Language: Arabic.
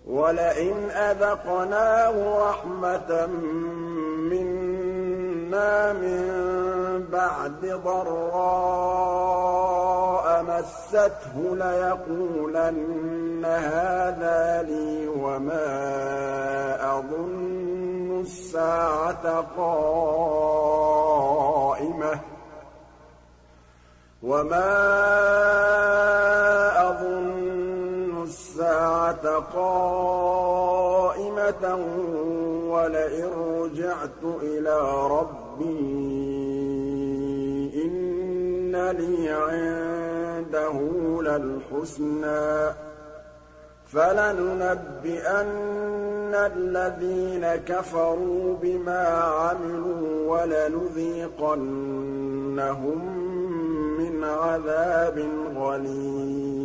وَلَئِنْ أَذَقْنَاهُ رَحْمَةً مِّنَّا مِن بَعْدِ ضَرَّاءَ مَسَّتْهُ لَيَقُولَنَّ هَٰذَا لِي وَمَا أَظُنُّ السَّاعَةَ قَائِمَةً وَلَئِن رُّجِعْتُ إِلَىٰ رَبِّي إِنَّ لِي عِندَهُ لَلْحُسْنَىٰ ۚ فَلَنُنَبِّئَنَّ الَّذِينَ كَفَرُوا بِمَا عَمِلُوا وَلَنُذِيقَنَّهُم مِّنْ عَذَابٍ غَلِيظٍ